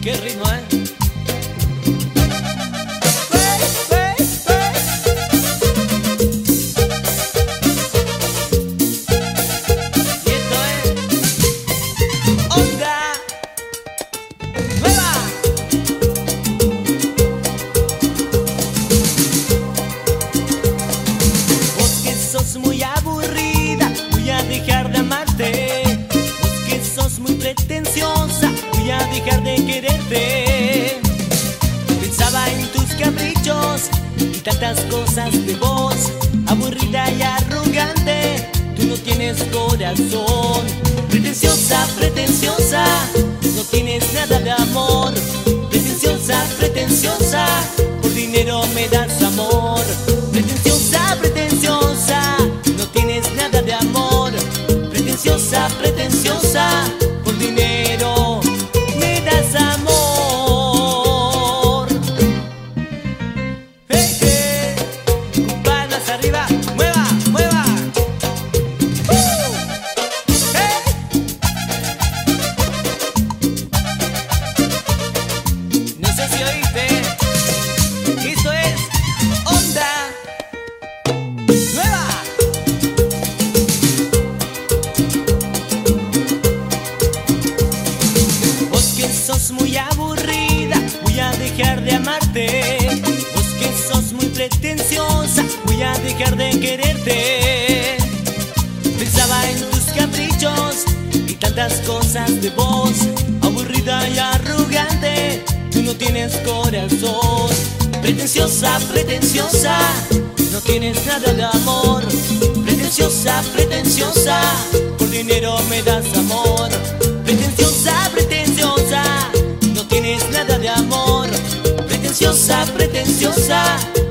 Qué ritmo, ¿eh? Y esto es Onda Nueva. Vos que sos muy aburrida, voy a dejar de amarte. Vos que sos muy pretenciosa, voy a dejar de quererte. Pensaba en tus caprichos y tantas cosas de vos, aburrida y arrogante, tú no tienes corazón. Pretenciosa, pretenciosa, no tienes nada de amor. Pretenciosa, pretenciosa, por dinero me das amor. Pretenciosa, pretenciosa, no tienes nada de amor. Pretenciosa, pretenciosa, por dinero me das amor. Hey, hey, palmas arriba, mueva, mueva. Hey. No sé si oíste, esto es Onda Nueva. Vos que sos muy aburrida, voy a dejar de amarte. Vos que sos muy pretenciosa, voy a dejar de quererte. Pensaba en tus caprichos y tantas cosas de vos, aburrida y arrogante, tú no tienes corazón. Pretenciosa, pretenciosa, no tienes nada de amor. Pretenciosa, pretenciosa, por dinero me das amor. Pretenciosa, pretenciosa, no tienes nada de amor. Pretenciosa, pretenciosa,